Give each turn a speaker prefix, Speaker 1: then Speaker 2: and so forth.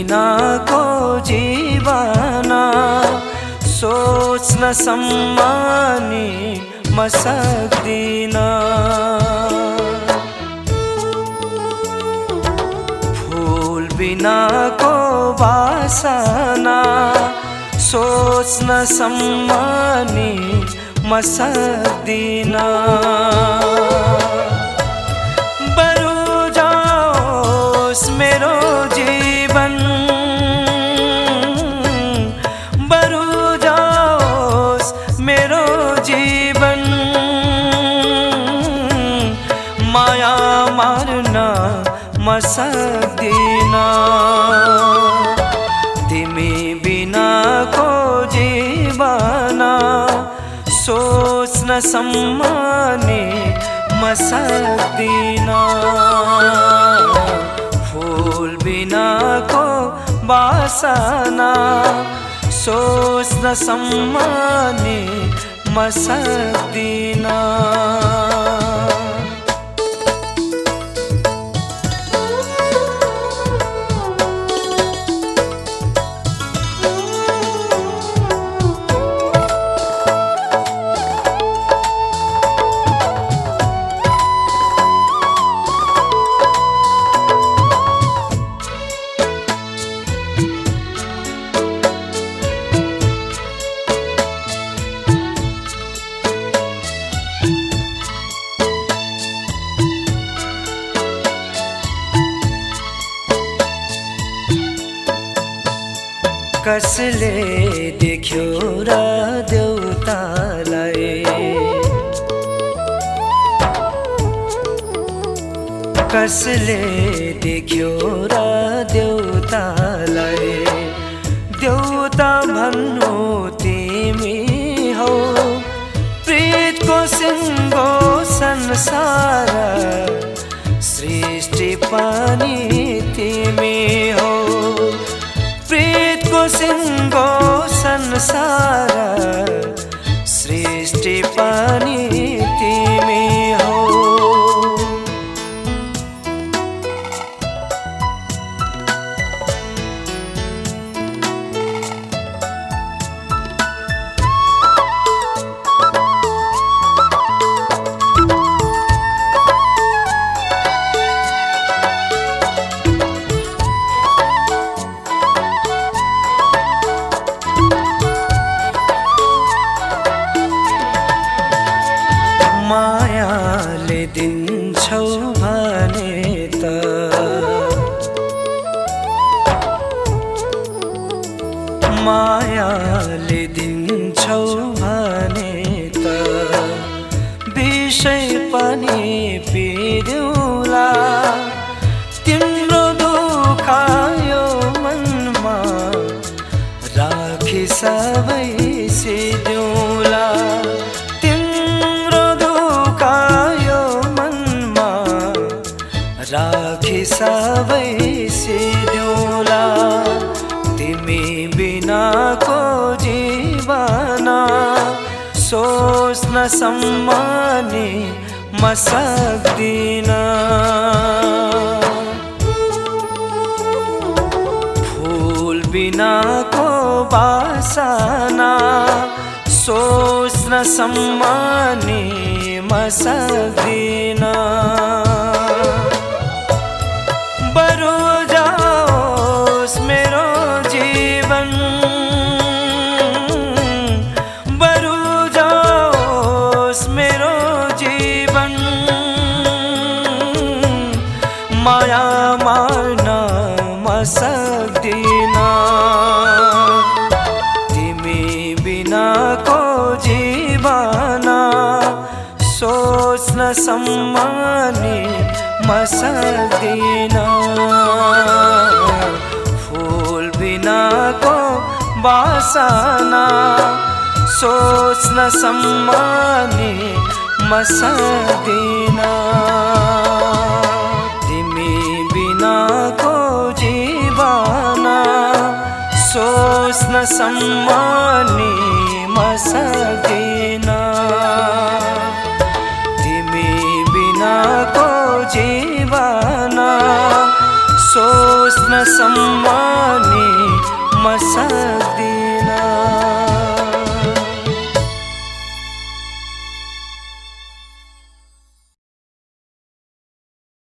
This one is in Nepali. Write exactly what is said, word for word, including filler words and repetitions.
Speaker 1: बिनाको जीवन सोच्न सम्मानी म सक्दिन। फूल बिनाको वासना सोच्न सम्मानी म सक्दिन। बरु जाओस् मेरो जीवन, बरु जाओस् मेरो जीवन, माया मार्न म सक्दिन। तिमी बिनाको जीवन सोच्न सम्मानी म सक्दिन। फूल बिनाको वासना सोच्न सम्मानी म सक्दिन। कसले देख्यो र देउतालाई, कसले देख्यो र देउतालाई, देउता भन्नु तिमी हौ, प्रीतको सिङ्गो संसार सृष्टि पनि तिमी हौ। प्रीतको सिङ्गो संसार सृष्टि पनि तिमी हौ। मायाले दिन्छौ भने त, मायाले दिन्छौ भने त, विषय पनि पिर्युला। तिम्रो दुःख यो मनमा राखी सबै सिद्धिउला। राखी सबै सिद्धिउला। तिमी बिनाको जीवन सोच्न सम्मानी म सक्दिन। फूल बिनाको वासना सोच्न सम्मानी म सक्दिन। बरु जाओस् मेरो जीवन, बरु जाओस् मेरो जीवन, माया मार्न म सक्दिन। तिमी बिनाको जीवन सोच्न सम्मानी म सक्दिन। फूल बिनाको वासना सोच्न सम्मानी म सक्दिन। तिमी बिनाको जीवन सोच्न सम्मानी म सक्दिन। तिमी बिनाको जीवन सोच्न सम्मानी